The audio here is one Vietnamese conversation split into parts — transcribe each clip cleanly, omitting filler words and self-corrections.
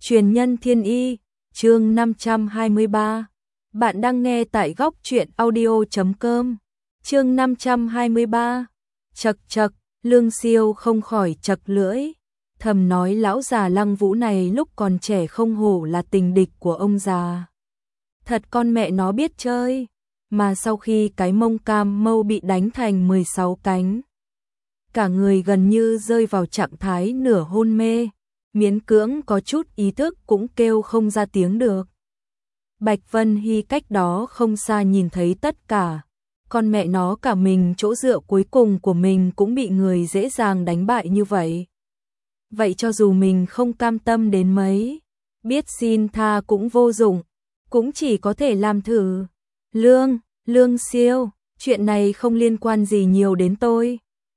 Truyền nhân thiên y, chương 523. Bạn đang nghe tại góc truyện audio.com. Chương 523. Chậc chậc, Lương Siêu không khỏi chậc lưỡi, thầm nói lão già Lăng Vũ này lúc còn trẻ không hổ là tình địch của ông già. Thật con mẹ nó biết chơi, mà sau khi cái mông Cam Mâu bị đánh thành 16 cánh, cả người gần như rơi vào trạng thái nửa hôn mê, miễn cưỡng có chút ý thức cũng kêu không ra tiếng được. Bạch Vân Hy cách đó không xa nhìn thấy tất cả, con mẹ nó cả mình chỗ dựa cuối cùng của mình cũng bị người dễ dàng đánh bại như vậy. Vậy cho dù mình không cam tâm đến mấy, biết xin tha cũng vô dụng, cũng chỉ có thể làm thử. Lương Siêu, chuyện này không liên quan gì nhiều đến tôi,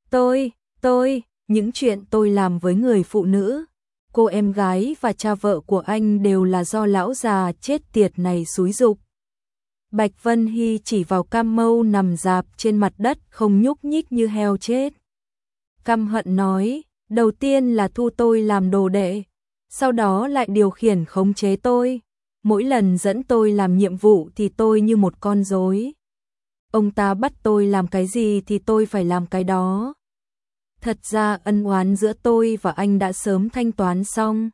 những chuyện tôi làm với người phụ nữ, cô em gái và cha vợ của anh đều là do lão già chết tiệt này xúi giục. Bạch Vân Hy chỉ vào Cam Mâu nằm rạp trên mặt đất không nhúc nhích như heo chết. Căm hận nói, đầu tiên là thu tôi làm đồ đệ, sau đó lại điều khiển khống chế tôi, mỗi lần dẫn tôi làm nhiệm vụ thì tôi như một con rối. Ông ta bắt tôi làm cái gì thì tôi phải làm cái đó. Thật ra ân oán giữa tôi và anh đã sớm thanh toán xong.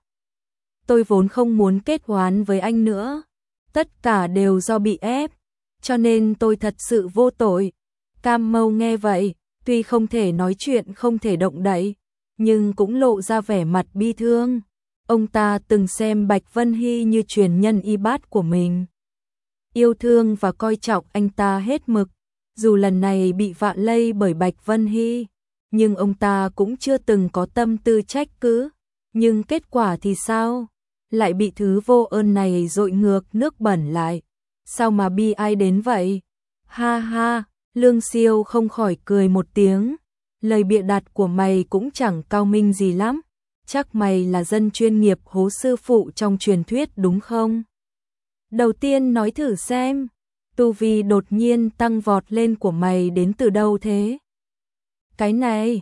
Tôi vốn không muốn kết oán với anh nữa. Tất cả đều do bị ép, cho nên tôi thật sự vô tội. Cam Mâu nghe vậy, tuy không thể nói chuyện không thể động đậy, nhưng cũng lộ ra vẻ mặt bi thương. Ông ta từng xem Bạch Vân Hy như truyền nhân y bát của mình, yêu thương và coi trọng anh ta hết mực. Dù lần này bị vạ lây bởi Bạch Vân Hy, nhưng ông ta cũng chưa từng có tâm tư trách cứ. Nhưng kết quả thì sao? Lại bị thứ vô ơn này dội ngược nước bẩn lại. Sao mà bi ai đến vậy? Ha ha, Lương Siêu không khỏi cười một tiếng. Lời bịa đặt của mày cũng chẳng cao minh gì lắm. Chắc mày là dân chuyên nghiệp hố sư phụ trong truyền thuyết đúng không? Đầu tiên nói thử xem, tu vi đột nhiên tăng vọt lên của mày đến từ đâu thế? Cái này,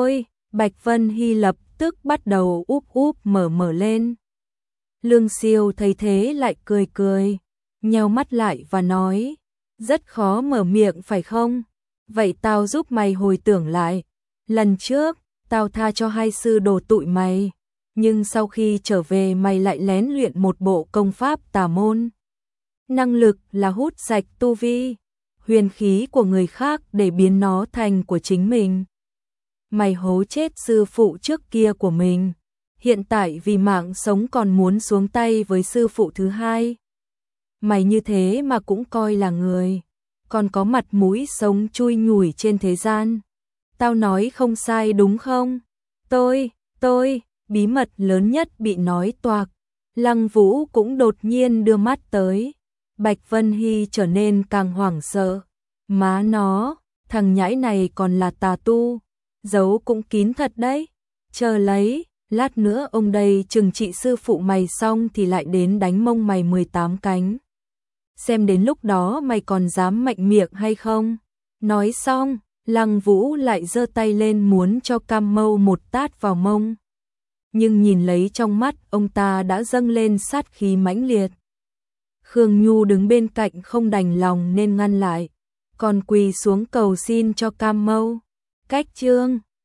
Bạch Vân Hy lập tức bắt đầu úp mở lên. Lương Siêu thấy thế lại cười, nheo mắt lại và nói, rất khó mở miệng phải không? Vậy tao giúp mày hồi tưởng lại. Lần trước, tao tha cho hai sư đồ tụi mày, nhưng sau khi trở về mày lại lén luyện một bộ công pháp tà môn. Năng lực là hút sạch tu vi, huyền khí của người khác để biến nó thành của chính mình. Mày hố chết sư phụ trước kia của mình, hiện tại vì mạng sống còn muốn xuống tay với sư phụ thứ hai. Mày như thế mà cũng coi là người, còn có mặt mũi sống chui nhủi trên thế gian. Tao nói không sai đúng không? Bí mật lớn nhất bị nói toạc. Lăng Vũ cũng đột nhiên đưa mắt tới. Bạch Vân Hy trở nên càng hoảng sợ. Má nó, thằng nhãi này còn là tà tu, giấu cũng kín thật đấy. Chờ lấy, lát nữa ông đây trừng trị sư phụ mày xong thì lại đến đánh mông mày 18 cánh. Xem đến lúc đó mày còn dám mạnh miệng hay không? Nói xong, Lăng Vũ lại giơ tay lên muốn cho Cam Mâu một tát vào mông. Nhưng nhìn lấy trong mắt ông ta đã dâng lên sát khí mãnh liệt. Khương Nhu đứng bên cạnh không đành lòng nên ngăn lại, còn quỳ xuống cầu xin cho Cam Mâu. Cách chương